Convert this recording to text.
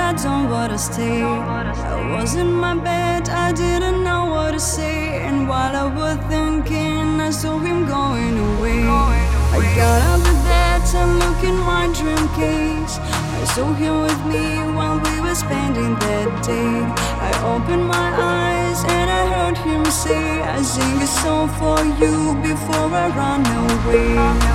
I don't wanna stay. I was in my bed, I didn't know what to say. And while I was thinking, I saw him going away. I got out the bed to look in my dream case. I saw him with me while we were spending that day. I opened my eyes and I heard him say, I sing a song for you before I run away.